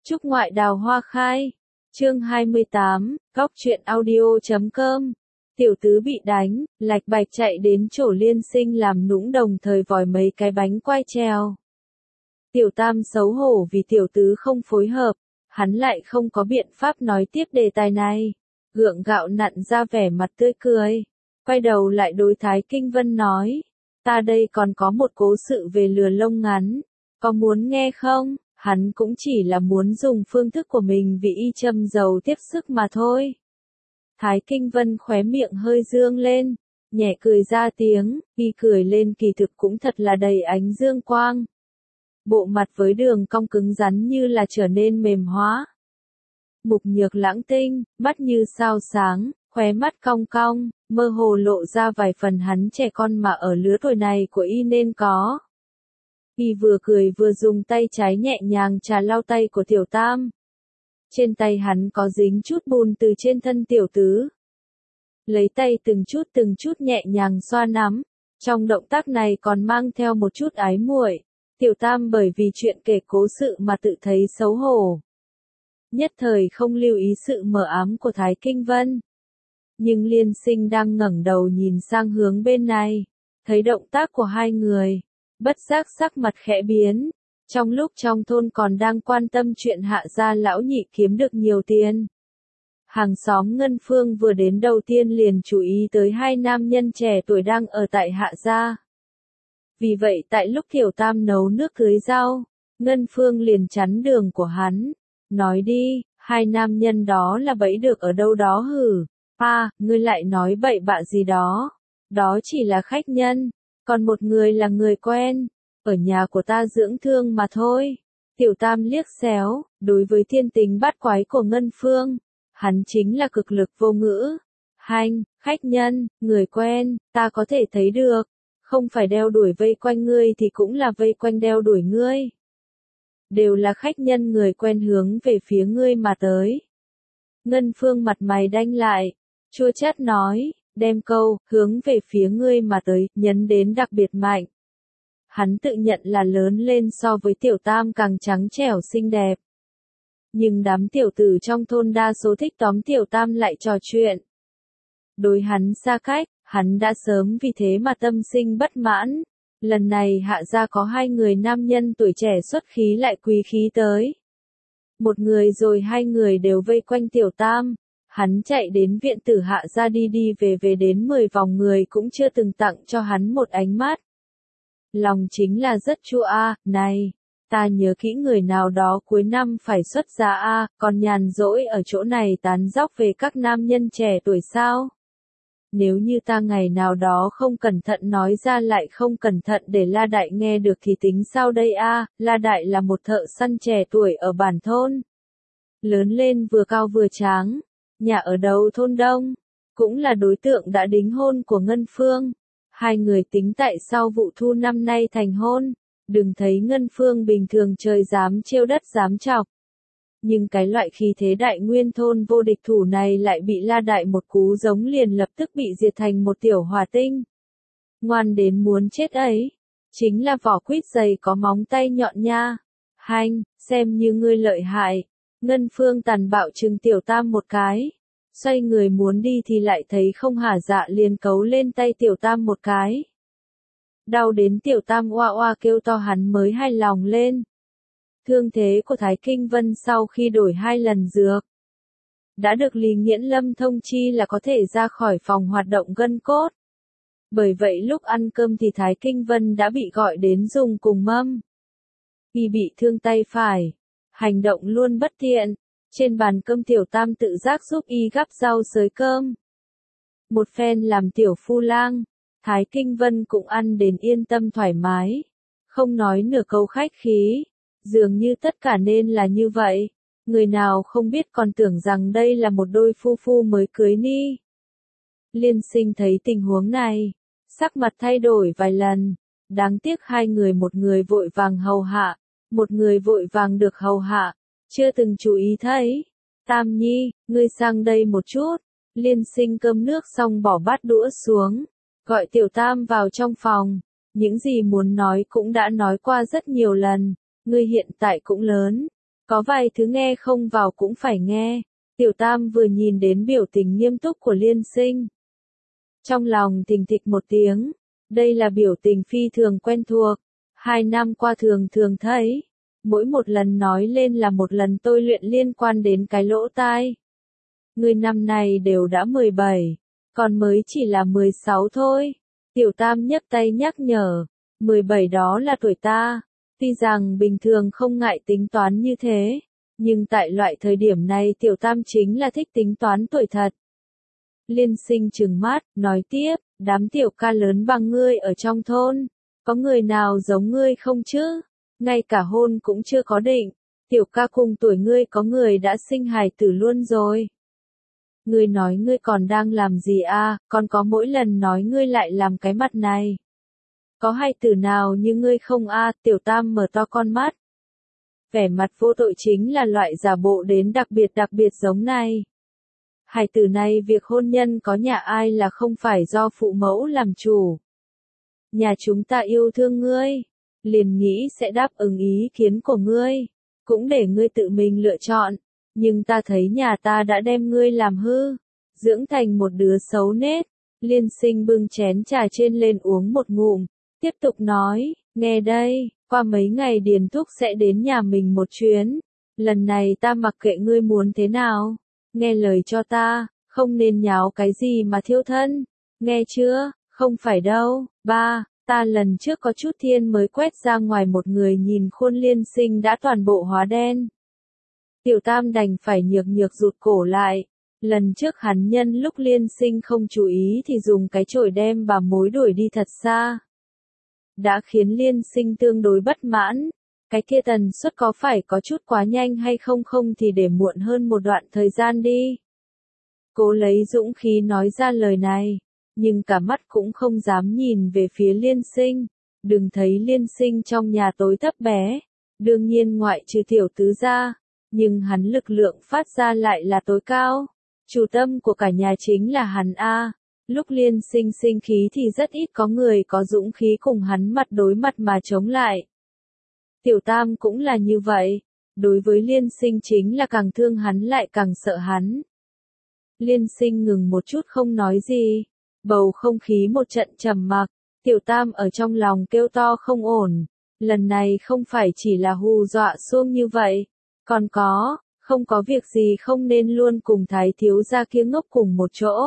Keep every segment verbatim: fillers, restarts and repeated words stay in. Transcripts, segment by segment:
Chúc ngoại đào hoa khai. Chương hai mươi tám, góc truyện audio chấm com. Tiểu tứ bị đánh, lạch bạch chạy đến chỗ Liên Sinh làm nũng đồng thời vòi mấy cái bánh quai treo. Tiểu tam xấu hổ vì tiểu tứ không phối hợp, hắn lại không có biện pháp nói tiếp đề tài này. Gượng gạo nặn ra vẻ mặt tươi cười, quay đầu lại đối Thái Kinh Vân nói, ta đây còn có một cố sự về lừa lông ngắn, có muốn nghe không? Hắn cũng chỉ là muốn dùng phương thức của mình vì y châm dầu tiếp sức mà thôi. Thái Kinh Vân khóe miệng hơi dương lên, nhẹ cười ra tiếng, y cười lên kỳ thực cũng thật là đầy ánh dương quang. Bộ mặt với đường cong cứng rắn như là trở nên mềm hóa. Mục nhược lãng tinh, mắt như sao sáng, khóe mắt cong cong, mơ hồ lộ ra vài phần hắn trẻ con mà ở lứa tuổi này của y nên có. Y vừa cười vừa dùng tay trái nhẹ nhàng trà lau tay của tiểu tam. Trên tay hắn có dính chút bùn từ trên thân tiểu tứ. Lấy tay từng chút từng chút nhẹ nhàng xoa nắm. Trong động tác này còn mang theo một chút ái muội. Tiểu tam bởi vì chuyện kể cố sự mà tự thấy xấu hổ. Nhất thời không lưu ý sự mờ ám của Thái Kinh Vân. Nhưng Liên Sinh đang ngẩng đầu nhìn sang hướng bên này. Thấy động tác của hai người. Bất giác sắc mặt khẽ biến, trong lúc trong thôn còn đang quan tâm chuyện hạ gia lão nhị kiếm được nhiều tiền. Hàng xóm Ngân Phương vừa đến đầu tiên liền chú ý tới hai nam nhân trẻ tuổi đang ở tại hạ gia. Vì vậy tại lúc tiểu tam nấu nước tưới rau, Ngân Phương liền chắn đường của hắn, nói đi, hai nam nhân đó là bẫy được ở đâu đó hử, à, ngươi lại nói bậy bạ gì đó, đó chỉ là khách nhân. Còn một người là người quen, ở nhà của ta dưỡng thương mà thôi. Tiểu tam liếc xéo, đối với thiên tình bát quái của Ngân Phương, hắn chính là cực lực vô ngữ. Hành, khách nhân, người quen, ta có thể thấy được, không phải đeo đuổi vây quanh ngươi thì cũng là vây quanh đeo đuổi ngươi. Đều là khách nhân người quen hướng về phía ngươi mà tới. Ngân Phương mặt mày đanh lại, chua chát nói. Đem câu, hướng về phía ngươi mà tới, nhấn đến đặc biệt mạnh. Hắn tự nhận là lớn lên so với tiểu tam càng trắng trẻo xinh đẹp. Nhưng đám tiểu tử trong thôn đa số thích tóm tiểu tam lại trò chuyện. Đối hắn xa cách, hắn đã sớm vì thế mà tâm sinh bất mãn. Lần này hạ gia có hai người nam nhân tuổi trẻ xuất khí lại quý khí tới. Một người rồi hai người đều vây quanh tiểu tam. Hắn chạy đến viện tử hạ ra đi đi về về đến mười vòng người cũng chưa từng tặng cho hắn một ánh mắt. Lòng chính là rất chua a, này, ta nhớ kỹ người nào đó cuối năm phải xuất gia a, còn nhàn rỗi ở chỗ này tán dóc về các nam nhân trẻ tuổi sao? Nếu như ta ngày nào đó không cẩn thận nói ra lại không cẩn thận để La Đại nghe được thì tính sao đây a? La Đại là một thợ săn trẻ tuổi ở bản thôn. Lớn lên vừa cao vừa tráng. Nhà ở đầu thôn đông, cũng là đối tượng đã đính hôn của Ngân Phương. Hai người tính tại sau vụ thu năm nay thành hôn, đừng thấy Ngân Phương bình thường trời dám trêu đất dám chọc. Nhưng cái loại khí thế đại nguyên thôn vô địch thủ này lại bị La Đại một cú giống liền lập tức bị diệt thành một tiểu hỏa tinh. Ngoan đến muốn chết ấy, chính là vỏ quýt dày có móng tay nhọn nha. Hành, xem như ngươi lợi hại. Ngân Phương tàn bạo trừng tiểu tam một cái, xoay người muốn đi thì lại thấy không hả dạ liền cấu lên tay tiểu tam một cái. Đau đến tiểu tam oa oa kêu to hắn mới hài lòng lên. Thương thế của Thái Kinh Vân sau khi đổi hai lần dược, đã được Lý Nghiễn Lâm thông chi là có thể ra khỏi phòng hoạt động gân cốt. Bởi vậy lúc ăn cơm thì Thái Kinh Vân đã bị gọi đến dùng cùng mâm. Y bị thương tay phải. Hành động luôn bất tiện, trên bàn cơm tiểu tam tự giác giúp y gắp rau xới cơm. Một phen làm tiểu phu lang, Thái Kinh Vân cũng ăn đến yên tâm thoải mái, không nói nửa câu khách khí, dường như tất cả nên là như vậy, người nào không biết còn tưởng rằng đây là một đôi phu phu mới cưới ni. Liên Sinh thấy tình huống này, sắc mặt thay đổi vài lần, đáng tiếc hai người một người vội vàng hầu hạ. Một người vội vàng được hầu hạ, chưa từng chú ý thấy. Tam Nhi, ngươi sang đây một chút. Liên Sinh cơm nước xong bỏ bát đũa xuống, gọi tiểu tam vào trong phòng. Những gì muốn nói cũng đã nói qua rất nhiều lần, ngươi hiện tại cũng lớn, Có vài thứ nghe không vào cũng phải nghe. Tiểu Tam vừa nhìn đến biểu tình nghiêm túc của Liên Sinh. Trong lòng thình thịch một tiếng, đây là biểu tình phi thường quen thuộc, hai năm qua thường thường thấy, mỗi một lần nói lên là một lần tôi luyện liên quan đến cái lỗ tai. Người năm này đều đã mười bảy, còn mới chỉ là mười sáu thôi. Tiểu Tam nhấc tay nhắc nhở, mười bảy đó là tuổi ta, tuy rằng bình thường không ngại tính toán như thế, nhưng tại loại thời điểm này Tiểu Tam chính là thích tính toán tuổi thật. Liên Sinh trừng mắt, nói tiếp, đám tiểu ca lớn bằng ngươi ở trong thôn, có người nào giống ngươi không chứ? Ngay cả hôn cũng chưa có định, tiểu ca cùng tuổi ngươi có người đã sinh hài tử luôn rồi. Ngươi nói ngươi còn đang làm gì à, còn có mỗi lần nói ngươi lại làm cái mặt này. Có hài tử nào như ngươi không à, Tiểu Tam mở to con mắt. Vẻ mặt vô tội chính là loại giả bộ đến đặc biệt đặc biệt giống này. Hài tử này việc hôn nhân có nhà ai là không phải do phụ mẫu làm chủ. Nhà chúng ta yêu thương ngươi, liền nghĩ sẽ đáp ứng ý kiến của ngươi, cũng để ngươi tự mình lựa chọn, nhưng ta thấy nhà ta đã đem ngươi làm hư, dưỡng thành một đứa xấu nết. Liên Sinh bưng chén trà trên lên uống một ngụm, tiếp tục nói, nghe đây, qua mấy ngày Điền Thúc sẽ đến nhà mình một chuyến, lần này ta mặc kệ ngươi muốn thế nào, nghe lời cho ta, không nên nháo cái gì mà thiêu thân, nghe chưa, không phải đâu, ba. Ta lần trước có chút thiên mới quét ra ngoài một người nhìn khuôn Liên Sinh đã toàn bộ hóa đen. Tiểu Tam đành phải nhược nhược rụt cổ lại. Lần trước hắn nhân lúc Liên Sinh không chú ý thì dùng cái chổi đem bà mối đuổi đi thật xa. Đã khiến Liên Sinh tương đối bất mãn. Cái kia tần suất có phải có chút quá nhanh hay không không thì để muộn hơn một đoạn thời gian đi. Cố lấy dũng khí nói ra lời này. Nhưng cả mắt cũng không dám nhìn về phía Liên Sinh, đừng thấy Liên Sinh trong nhà tối thấp bé, đương nhiên ngoại trừ tiểu tứ ra, nhưng hắn lực lượng phát ra lại là tối cao, chủ tâm của cả nhà chính là hắn a. Lúc Liên Sinh sinh khí thì rất ít có người có dũng khí cùng hắn mặt đối mặt mà chống lại. Tiểu Tam cũng là như vậy, đối với Liên Sinh chính là càng thương hắn lại càng sợ hắn. Liên Sinh ngừng một chút không nói gì. Bầu không khí một trận trầm mặc, Tiểu Tam ở trong lòng kêu to không ổn, lần này không phải chỉ là hù dọa xuông như vậy, còn có, không có việc gì không nên luôn cùng Thái thiếu gia kia ngốc cùng một chỗ.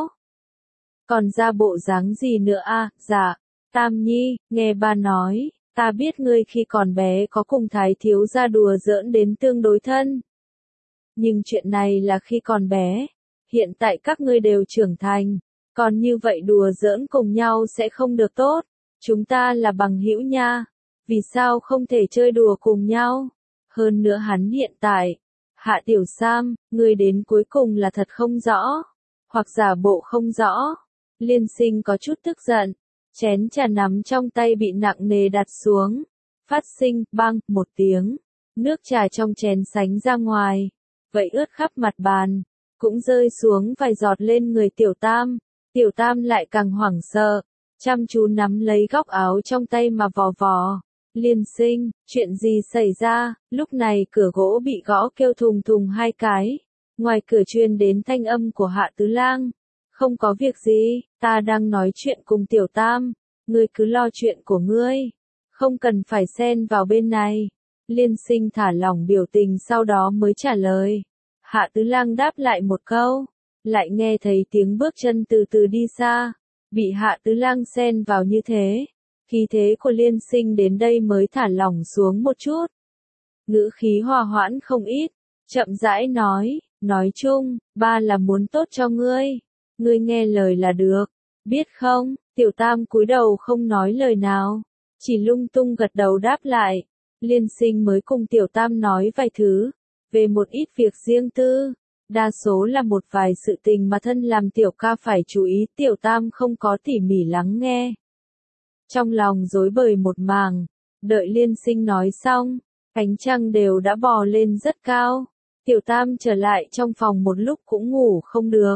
Còn ra bộ dáng gì nữa à, dạ, Tam Nhi, nghe ba nói, ta biết ngươi khi còn bé có cùng Thái thiếu gia đùa giỡn đến tương đối thân. Nhưng chuyện này là khi còn bé, hiện tại các ngươi đều trưởng thành. Còn như vậy đùa giỡn cùng nhau sẽ không được tốt, chúng ta là bằng hữu nha, vì sao không thể chơi đùa cùng nhau, hơn nữa hắn hiện tại, Hạ Tiểu Sam, người đến cuối cùng là thật không rõ, hoặc giả bộ không rõ, Liên Sinh có chút tức giận, chén trà nắm trong tay bị nặng nề đặt xuống, phát sinh, bang, một tiếng, nước trà trong chén sánh ra ngoài, vậy ướt khắp mặt bàn, cũng rơi xuống vài giọt lên người Tiểu Tam. Tiểu Tam lại càng hoảng sợ, chăm chú nắm lấy góc áo trong tay mà vò vò. Liên Sinh, chuyện gì xảy ra? Lúc này cửa gỗ bị gõ kêu thùng thùng hai cái. Ngoài cửa truyền đến thanh âm của Hạ Tứ Lang. Không có việc gì, ta đang nói chuyện cùng Tiểu Tam. Ngươi cứ lo chuyện của ngươi. Không cần phải xen vào bên này. Liên Sinh thả lỏng biểu tình sau đó mới trả lời. Hạ Tứ Lang đáp lại một câu. Lại nghe thấy tiếng bước chân từ từ đi xa, bị Hạ Tứ Lang xen vào như thế, khí thế của Liên Sinh đến đây mới thả lỏng xuống một chút. Ngữ khí hòa hoãn không ít, chậm rãi nói, nói chung, ba là muốn tốt cho ngươi, ngươi nghe lời là được, biết không? Tiểu Tam cúi đầu không nói lời nào, chỉ lung tung gật đầu đáp lại. Liên Sinh mới cùng Tiểu Tam nói vài thứ, về một ít việc riêng tư. Đa số là một vài sự tình mà thân làm tiểu ca phải chú ý, Tiểu Tam không có tỉ mỉ lắng nghe. Trong lòng rối bời một màng, đợi Liên Sinh nói xong, ánh trăng đều đã bò lên rất cao, Tiểu Tam trở lại trong phòng một lúc cũng ngủ không được.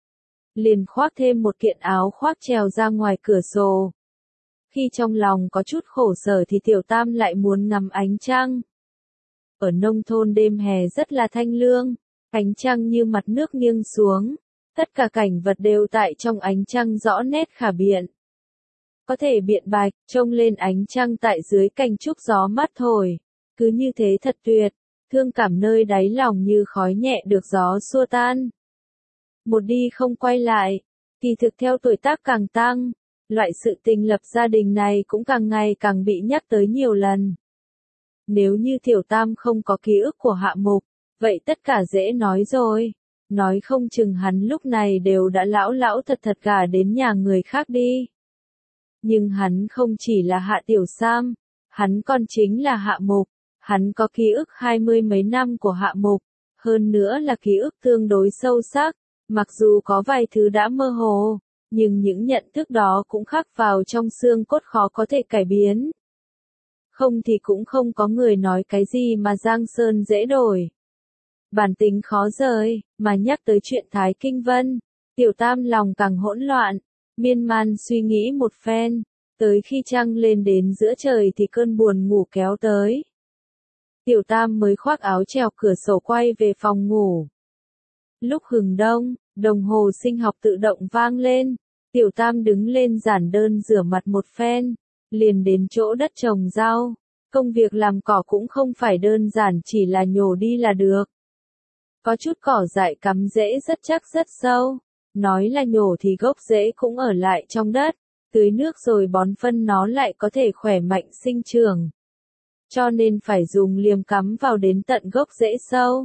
Liền khoác thêm một kiện áo khoác trèo ra ngoài cửa sổ. Khi trong lòng có chút khổ sở thì Tiểu Tam lại muốn ngắm ánh trăng. ở nông thôn đêm hè rất là thanh lương, ánh trăng như mặt nước nghiêng xuống, tất cả cảnh vật đều tại trong ánh trăng rõ nét khả biện. Có thể biện bạch, trông lên ánh trăng tại dưới cành trúc gió mát thổi, cứ như thế thật tuyệt, thương cảm nơi đáy lòng như khói nhẹ được gió xua tan. Một đi không quay lại, kỳ thực theo tuổi tác càng tăng, loại sự tình lập gia đình này cũng càng ngày càng bị nhắc tới nhiều lần. Nếu như Tiểu Tam không có ký ức của Hạ Mục, vậy tất cả dễ nói rồi, nói không chừng hắn lúc này đều đã lão lão thật thật gả đến nhà người khác đi. Nhưng hắn không chỉ là Hạ Tiểu Sam, hắn còn chính là Hạ Mục, hắn có ký ức hai mươi mấy năm của Hạ Mục, hơn nữa là ký ức tương đối sâu sắc, mặc dù có vài thứ đã mơ hồ, nhưng những nhận thức đó cũng khắc vào trong xương cốt khó có thể cải biến. Không thì cũng không có người nói cái gì mà Giang Sơn dễ đổi. Bản tính khó rời, mà nhắc tới chuyện Thái Kinh Vân, Tiểu Tam lòng càng hỗn loạn, miên man suy nghĩ một phen, tới khi trăng lên đến giữa trời thì cơn buồn ngủ kéo tới. Tiểu Tam mới khoác áo trèo cửa sổ quay về phòng ngủ. Lúc hừng đông, đồng hồ sinh học tự động vang lên, Tiểu Tam đứng lên giản đơn rửa mặt một phen, liền đến chỗ đất trồng rau. Công việc làm cỏ cũng không phải đơn giản chỉ là nhổ đi là được. Có chút cỏ dại cắm rễ rất chắc rất sâu, nói là nhổ thì gốc rễ cũng ở lại trong đất, tưới nước rồi bón phân nó lại có thể khỏe mạnh sinh trưởng. Cho nên phải dùng liềm cắm vào đến tận gốc rễ sâu.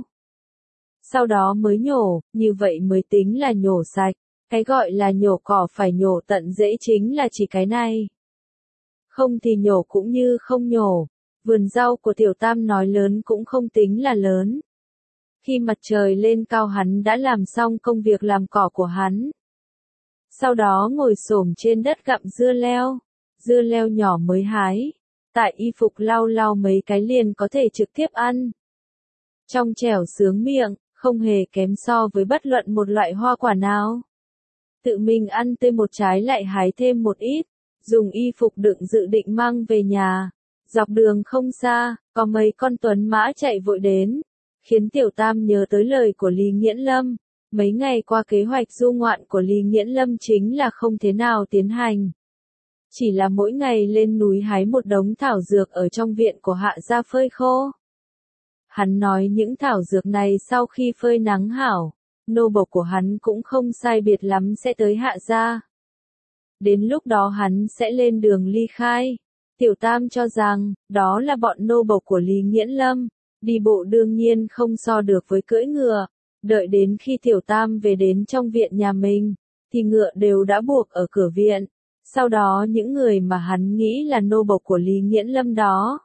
Sau đó mới nhổ, như vậy mới tính là nhổ sạch. Cái gọi là nhổ cỏ phải nhổ tận rễ chính là chỉ cái này. Không thì nhổ cũng như không nhổ. Vườn rau của Tiểu Tam nói lớn cũng không tính là lớn. Khi mặt trời lên cao hắn đã làm xong công việc làm cỏ của hắn. Sau đó ngồi xổm trên đất gặm dưa leo. Dưa leo nhỏ mới hái. Tại y phục lau lau mấy cái liền có thể trực tiếp ăn. Trong trẻo sướng miệng, không hề kém so với bất luận một loại hoa quả nào. Tự mình ăn tươi một trái lại hái thêm một ít, dùng y phục đựng dự định mang về nhà. Dọc đường không xa, có mấy con tuấn mã chạy vội đến, khiến Tiểu Tam nhớ tới lời của Lý Nghiễn Lâm. Mấy ngày qua kế hoạch du ngoạn của Lý Nghiễn Lâm chính là không thế nào tiến hành. Chỉ là mỗi ngày lên núi hái một đống thảo dược ở trong viện của Hạ gia phơi khô. Hắn nói những thảo dược này sau khi phơi nắng hảo, nô bộc của hắn cũng không sai biệt lắm sẽ tới Hạ gia. Đến lúc đó hắn sẽ lên đường ly khai. Tiểu Tam cho rằng, đó là bọn nô bộc của Lý Nghiễn Lâm, đi bộ đương nhiên không so được với cưỡi ngựa. Đợi đến khi Tiểu Tam về đến trong viện nhà mình, thì ngựa đều đã buộc ở cửa viện. Sau đó những người mà hắn nghĩ là nô bộc của Lý Nghiễn Lâm đó,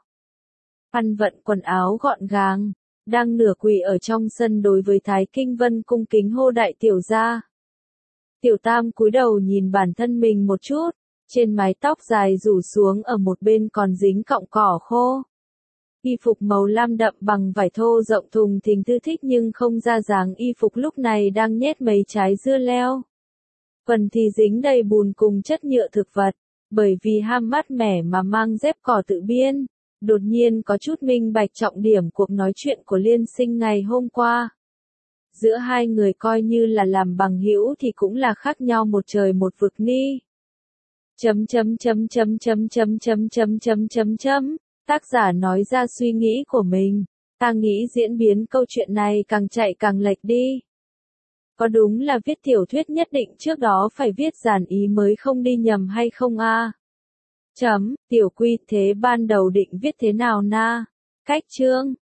ăn vận quần áo gọn gàng, đang nửa quỳ ở trong sân đối với Thái Kinh Vân cung kính hô đại tiểu gia. Tiểu Tam cúi đầu nhìn bản thân mình một chút, trên mái tóc dài rủ xuống ở một bên còn dính cọng cỏ khô. Y phục màu lam đậm bằng vải thô rộng thùng thình thư thích nhưng không ra dáng y phục lúc này đang nhét mấy trái dưa leo. Phần thì dính đầy bùn cùng chất nhựa thực vật, bởi vì ham mát mẻ mà mang dép cỏ tự biên. Đột nhiên có chút minh bạch trọng điểm cuộc nói chuyện của Liên Sinh ngày hôm qua. Giữa hai người coi như là làm bằng hữu thì cũng là khác nhau một trời một vực ni. Chấm chấm chấm chấm chấm chấm chấm chấm chấm chấm chấm. Tác giả nói ra suy nghĩ của mình. Ta nghĩ diễn biến câu chuyện này càng chạy càng lệch đi. Có đúng là viết tiểu thuyết nhất định trước đó phải viết giản ý mới không đi nhầm hay không a? Chấm, tiểu quy thế ban đầu định viết thế nào na? Cách chương,